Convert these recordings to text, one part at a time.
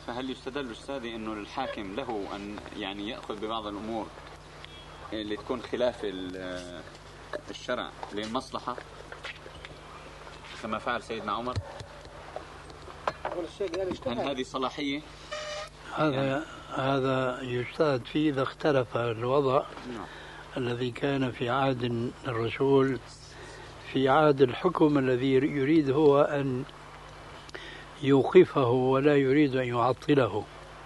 فهل يستدل أستاذي أنه الحاكم له أن يعني يأخذ ببعض الأمور اللي تكون خلاف الشرع للمصلحة كما فعل سيدنا عمر؟ هل هذه صلاحية؟ هذا يجتهد فيه إذا اختلف الوضع الذي كان في عهد الرسول في عهد الحكم الذي يريد هو أن يوقفه ولا يريد أن يعطله.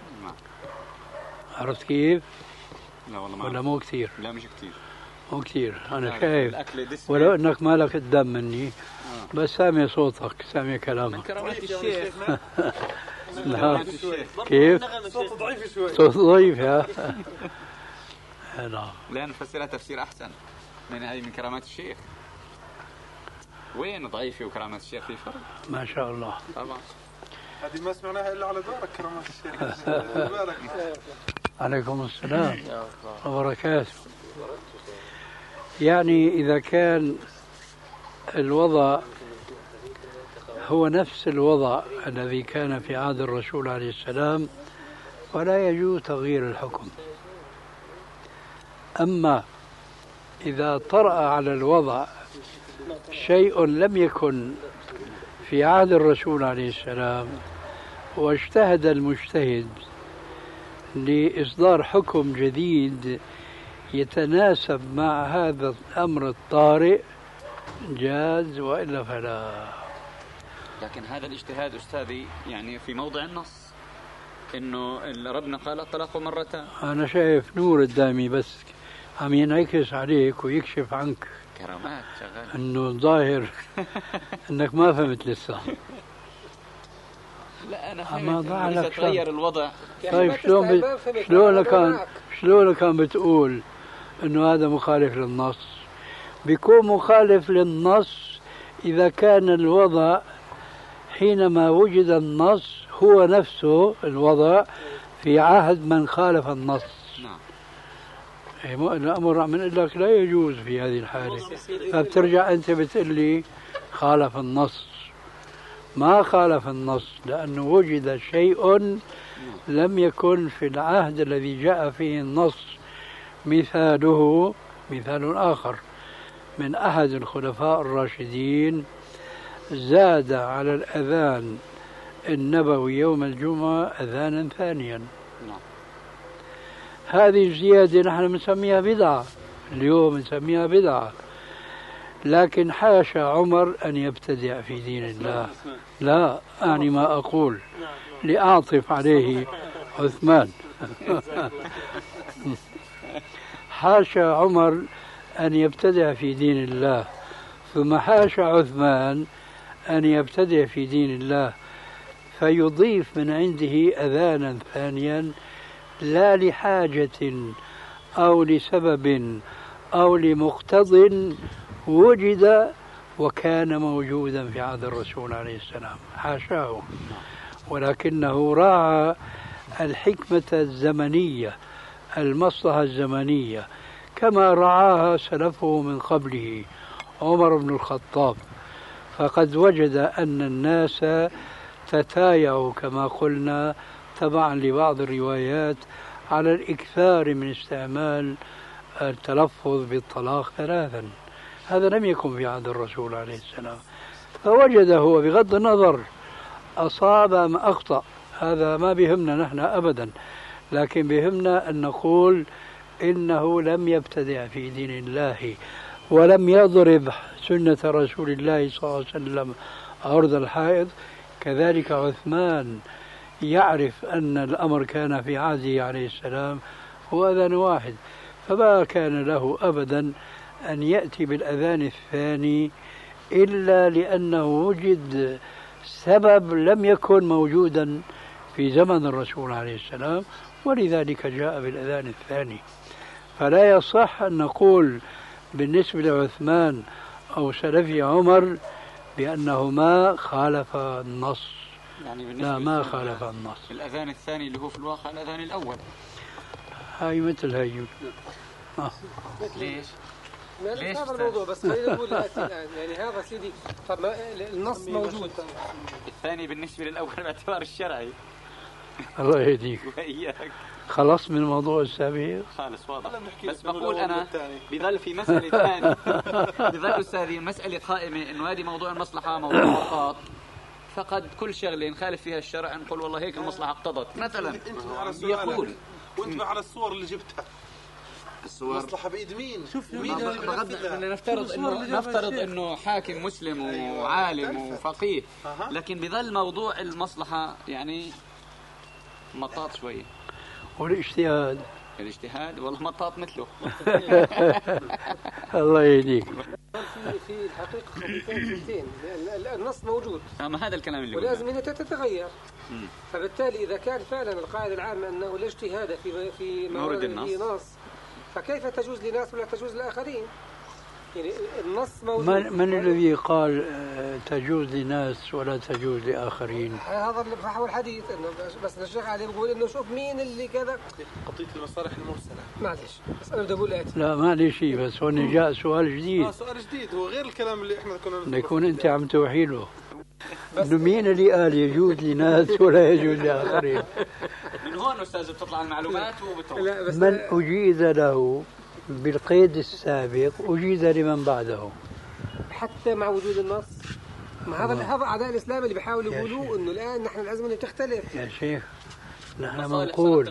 عرفت كيف؟ لا والله ولا مو كثير؟ لا مش كثير، مو كثير. أنا شايف ولو أنك مالك قدام مني بس سامع صوتك، سامع كلامك. من كرامات الشيخ. كيف؟ صوت ضعيف شوي. صوت ضعيف يا لا نفسرها تفسير أحسن من هذه من كرامات الشيخ. وين ضعيفة وكرامات الشيخ في فرق؟ ما شاء الله. طبعا هذه ما سمعناها إلا على دارك كرامات الشيخ. عليكم السلام وبركاته. يعني إذا كان الوضع هو نفس الوضع الذي كان في عهد الرسول عليه السلام فلا يجوز تغيير الحكم. أما إذا طرأ على الوضع شيء لم يكن في عهد الرسول عليه السلام واجتهد المجتهد لإصدار حكم جديد يتناسب مع هذا الأمر الطارئ جاز، وإلا فلا. لكن هذا الاجتهاد أستاذي يعني في موضع النص إنه ربنا قال الطلاق مرتان. أنا شايف نور قدامي بس عم ينعكس عليك ويكشف عنك كرامات شغال إنه ظاهر إنك ما فهمت لسه. لا أنا فهمت إذا تغير الوضع. طيب شلون كان بتقول إنه هذا مخالف للنص؟ بيكون مخالف للنص إذا كان الوضع حينما وجد النص هو نفسه الوضع في عهد من خالف النص. نعم. الأمر عم نقول لك لا يجوز في هذه الحالة، فبترجع أنت بتقول لي خالف النص. ما خالف النص لأنه وجد شيء لم يكن في العهد الذي جاء فيه النص. مثاله مثال آخر من أحد الخلفاء الراشدين زاد على الأذان النبوي يوم الجمعة أذانا ثانيا. هذه الزيادة نحن نسميها بدعة، اليوم نسميها بدعة، لكن حاشا عمر أن يبتدع في دين الله. لا أعني ما أقول لأعطف عليه عثمان. حاشا عمر أن يبتدع في دين الله، ثم حاشا عثمان أن يبتدع في دين الله فيضيف من عنده أذانا ثانيا لا لحاجة أو لسبب أو لمقتض وجد وكان موجودا في عهد الرسول عليه السلام، حاشاه، ولكنه راعى الحكمة الزمنية، المصلحة الزمنية، كما رعاها سلفه من قبله عمر بن الخطاب. فقد وجد أن الناس تتايعوا كما قلنا تبعا لبعض الروايات على الإكثار من استعمال التلفظ بالطلاق ثلاثا. هذا لم يكن في عهد الرسول عليه السلام، فوجده هو بغض النظر أصاب أم أخطأ، هذا ما بهمنا نحن أبدا، لكن بهمنا أن نقول إنه لم يبتدع في دين الله ولم يضرب سنة رسول الله صلى الله عليه وسلم عرض الحائط. كذلك عثمان يعرف أن الأمر كان في عهده عليه السلام هو أذان واحد، فما كان له أبدا أن يأتي بالأذان الثاني إلا لأنه وجد سبب لم يكن موجودا في زمن الرسول عليه السلام، ولذلك جاء بالأذان الثاني. فلا يصح أن نقول بالنسبة لعثمان أو سلفي عمر بأنه ما خالف النص. يعني لا، ما خالف النص. الأذان الثاني اللي هو في الواقع الأذان الأول، هاي مثل هاي. ليش؟ ليش هذا الموضوع؟ بس خلينا نقول يعني هذا سيدي، طب النص موجود، الثاني بالنسبة للأول باعتبار الشرعي الله يهديك. وإياك. خلص من الموضوع السابق. خالص واضح. بس بقول أنا بظل في مسألة ثانية بظل أستاذي مسألة قائمة إنه هذه موضوع المصلحة موضوع الأوقات، فقد كل شغلة نخالف فيها الشرع نقول والله هيك المصلحة اقتضت مثلا. يقول وانت على الصور اللي جبتها الصور مصلحة بإيد مين؟ شوف نفترض انه حاكم مسلم وعالم وفقيه، لكن بظل موضوع المصلحة يعني مطاط شوية. والاجتهاد والله مطاط مثله. الله يهديك. في الحقيقة خطيتين. النص موجود. ما هذا الكلام اللي ولازم انها تتغير. فبالتالي إذا كان فعلا القاعدة العامة أنه لا اجتهاد في مورد النص، فكيف تجوز لناس ولا تجوز لآخرين؟ يعني النص موجود. من الذي قال تجوز لناس ولا تجوز لآخرين؟ هذا اللي فحوى الحديث انه بس الشيخ علي بيقول انه شوف مين اللي كذا. قضية المصالح المرسلة. معلش بس انا بدي اقول لا ما لي شيء، بس هون جاء سؤال جديد. سؤال جديد هو غير الكلام اللي احنا كنا يكون انت عم توحي له. انه مين اللي قال يجوز لناس ولا يجوز لآخرين؟ من هون أستاذ بتطلع المعلومات وبتروح. من أجيز له بالقيد السابق أجيز لمن بعده حتى مع وجود النص. ما هذا أعداء الإسلام اللي بيحاولوا يقولوا إنه الآن نحن الأزمنة تختلف. يا شيخ نحن بنقول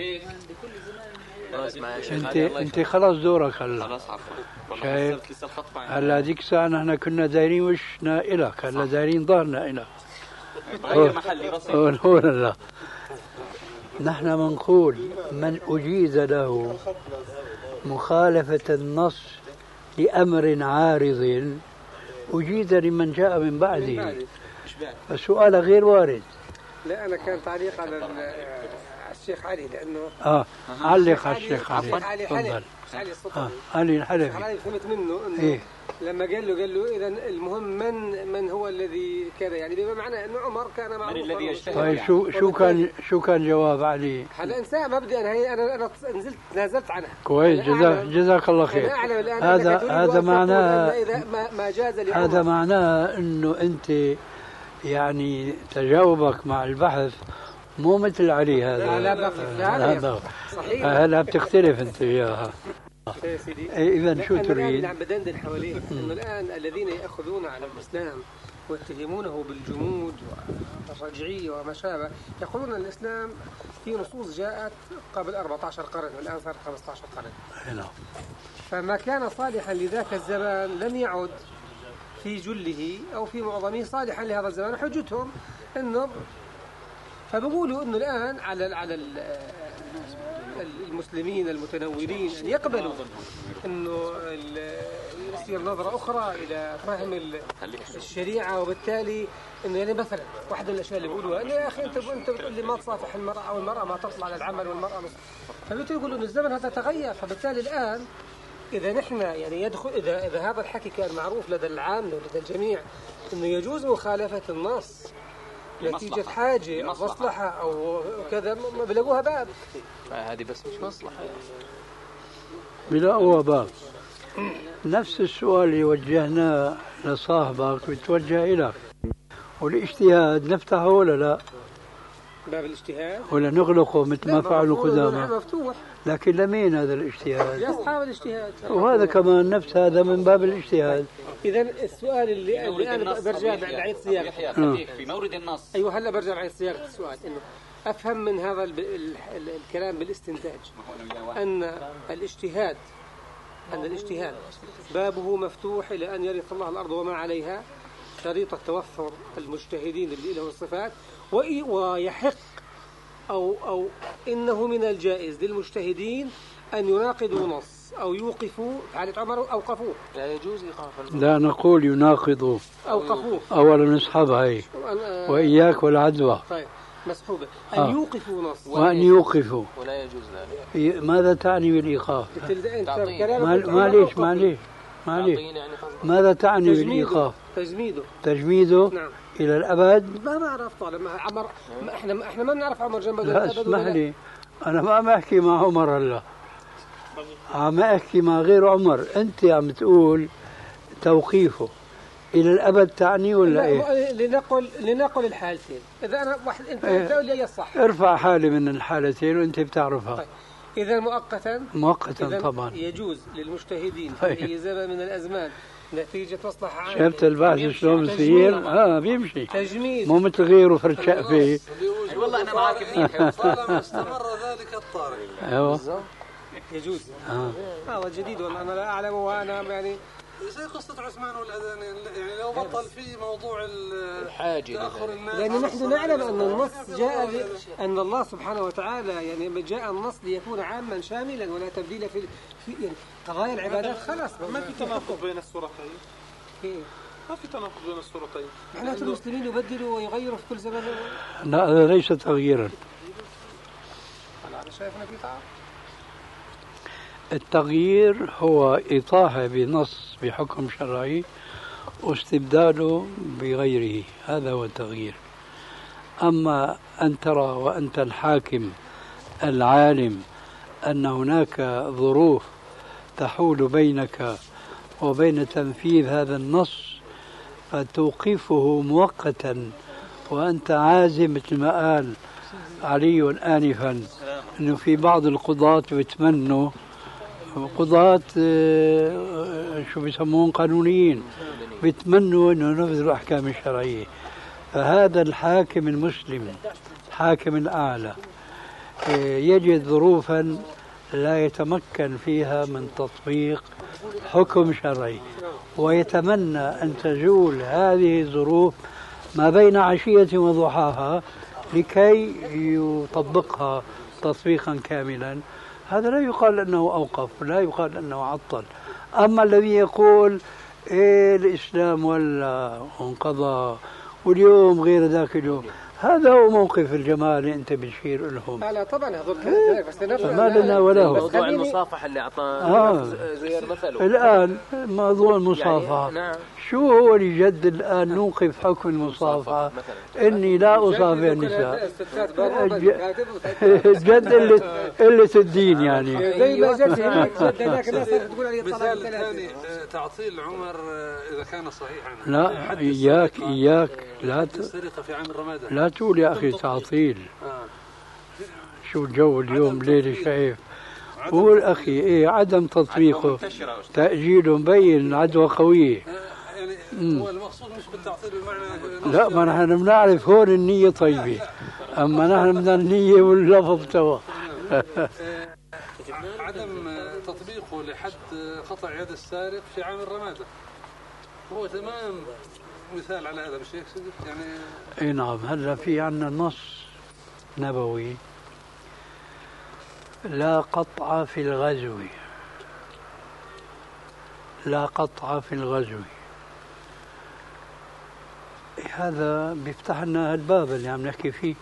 انت خلاص دورك هلا. خلاص عفوا. شايف هلا هذيك الساعة نحن كنا دايرين وشنا إلك، هلا دايرين ظهرنا إلك. غير محلي بسيط. هون لا نحن بنقول من أجيز له مخالفة النص لأمر عارض أجيز لمن جاء من بعده. السؤال غير وارد. لا أنا كان تعليق على الشيخ علي لأنه علق على الشيخ علي. تفضل. علي الحلفي. علي فهمت منه إنه لما قال له إذا المهم من هو الذي كذا، يعني بما معنى إنه عمر كان معروفا. الذي يجتهد. طيب شو كان جواب علي؟ هلا انسى مبدئيا انا نزلت عنها. كويس جزاك الله خير. هذا معناه ما جاز لعمر. هذا معناه انه انت يعني تجاوبك مع البحث مو مثل علي هذا. لا صحيح. هلا بتختلف انت وياها. يا سيدي اذا شو تريد؟ عم بدندن حواليه انه الان الذين ياخذون على الاسلام ويتهمونه بالجمود والرجعيه وما شابه يقولون ان الاسلام في نصوص جاءت قبل 14 قرن والان صار 15 قرن. فما كان صالحا لذاك الزمان لم يعد في جله او في معظمه صالحا لهذا الزمان. حجتهم انه فبقولوا انه الان على المسلمين المتنورين أن يقبلوا أنه يصير نظرة أخرى إلى فهم الشريعة، وبالتالي أنه يعني مثلا واحدة من الأشياء اللي بيقولوها أنه يا أخي أنت بتقول لي ما تصافح المرأة أو المرأة ما تصل على العمل والمرأة فبيقولوا يقولوا أن الزمن هذا تغير. فبالتالي الآن إذا نحن يعني يدخل إذا هذا الحكي كان معروف لدى العامة ولدى الجميع أنه يجوز مخالفة النص نتيجة حاجة أو مصلحة أو كذا ما بلاقوها باب. هذه بس مش مصلحة بلاقوها باب. نفس السؤال اللي وجهناه لصاحبك بيتوجه إليك. والاجتهاد نفتحه ولا لا؟ باب الاجتهاد ولا نغلقه مثل ما فعلوا قدامى؟ مفتوح. لكن لمين هذا الاجتهاد؟ لأصحاب الاجتهاد. وهذا كمان نفس هذا من باب الاجتهاد. إذا السؤال اللي أنا برجع بعيد صياغة في مورد النص. أيوه هلا برجع بعيد صياغة السؤال إنه أفهم من هذا الكلام بالاستنتاج أن الاجتهاد بابه مفتوح إلى أن يرث الله الأرض وما عليها شريط التوفر المجتهدين اللي لهم الصفات ويحق أو إنه من الجائز للمجتهدين أن يناقضوا نص أو يوقفوا حالة عمر أوقفوه. لا يجوز إيقافا. لا نقول يناقضوا أوقفوه. أولا نسحبها هي وإياك والعدوى. طيب مسحوبة أن يوقفوا نص وأن يوقفوا ولا يجوز ذلك. ماذا تعني بالإيقاف؟ معليش ماذا تعني بالإيقاف؟ تجميده نعم. إلى الأبد. ما بعرف طالما عمر احنا ما بنعرف عمر جنب لا اسمح لي أنا ما عم أحكي مع عمر هلا، عم أحكي مع غير عمر. أنت عم تقول توقيفه إلى الأبد تعني ولا إيه؟ لنقل الحالتين. إذا أنا واحد أنت تقول لي الصح. ارفع حالي من الحالتين وأنت بتعرفها. طيب. إذا مؤقتا طبعا يجوز للمجتهدين في أي زمن من الأزمان نتيجة مصلحة عامة. شفت البحث شلون بصير؟ بيمشي. تجميد. مو مثل غيره فرد شقفة. والله أنا معك منيح. طالما استمر ذلك الطارئ. أيوه. يجوز. هذا جديد والله أنا لا أعلم وأنا يعني. زي قصة عثمان والأذان يعني لو بطل في موضوع الحاجة تأخر الناس. يعني نحن نعلم أن النص جاء أن الله سبحانه وتعالى يعني جاء النص ليكون عاما شاملا ولا تبديل في يعني قضايا العبادات خلاص. ما في تناقض بين السورتين. ما في تناقض بين السورتين. معناته المسلمين يبدلوا ويغيروا في كل زمن. لا هذا ليس تغييرا. أنا شايفنا في تعارض. التغيير هو إطاحة بنص بحكم شرعي واستبداله بغيره، هذا هو التغيير. أما أن ترى وأنت الحاكم العالم أن هناك ظروف تحول بينك وبين تنفيذ هذا النص فتوقفه مؤقتا وأنت عازم، مثل ما قال علي آنفا أنه في بعض القضاة بيتمنوا قضاة شو بيسمون قانونيين بيتمنوا أنه ينفذوا الأحكام الشرعية. فهذا الحاكم المسلم الحاكم الأعلى يجد ظروفا لا يتمكن فيها من تطبيق حكم شرعي ويتمنى أن تزول هذه الظروف ما بين عشية وضحاها لكي يطبقها تطبيقا كاملا. هذا لا يقال أنه أوقف، لا يقال أنه عطل. أما الذي يقول الإسلام ولا انقضى واليوم غير ذاك اليوم، هذا هو موقف الجماعة اللي أنت بتشير لهم. لا طبعا هذول بس ما لنا ولا هو. موضوع المصافحة اللي أعطاه زهير مثله. الآن موضوع المصافحة يعني شو هو اللي جد الآن نوقف حكم المصافحة؟ إني لا أصافح النساء. جد قلة الدين يعني. زي ما جد هناك الناس تقول عليه مثال ثاني تعطيل عمر إذا كان صحيحا. لا إياك لا السرقة في عام الرمادة. لا تقول يا أخي تعطيل. شو الجو اليوم ليلة شايف. قول أخي عدم تطبيقه تأجيله مبين عدوى قوية. يعني هو المقصود مش بالتعطيل بمعنى لا ما نحن بنعرف هون النية طيبة، أما نحن بدنا النية واللفظ توا. عدم تطبيقه لحد قطع يد السارق في عام الرمادة هو تمام مثال على هذا، مش هيك سيدي؟ يعني اي نعم. هلا في عنا نص نبوي لا قطع في الغزو، لا قطع في الغزو. هذا بيفتح لنا الباب اللي عم نحكي فيه.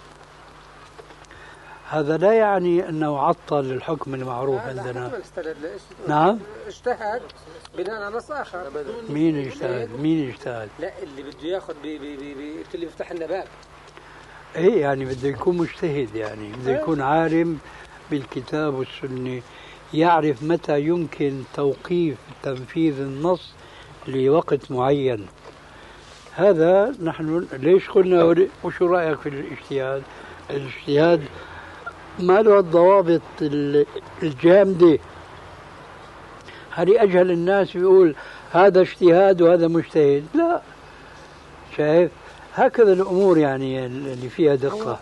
هذا لا يعني أنه عطل الحكم المعروف عندنا. نعم اجتهد بناء على نص آخر. مين اجتهد؟ لا اللي بده ياخذ اللي بيفتح لنا باب. ايه يعني بده يكون مجتهد، يعني بده يكون عالم بالكتاب والسنة، يعرف متى يمكن توقيف تنفيذ النص لوقت معين. هذا نحن ليش قلنا وشو رأيك في الاجتهاد؟ الاجتهاد ما له الضوابط الجامدة. هذه أجهل الناس يقول هذا اجتهاد وهذا مجتهد. لا، شايف هكذا الأمور يعني اللي فيها دقة.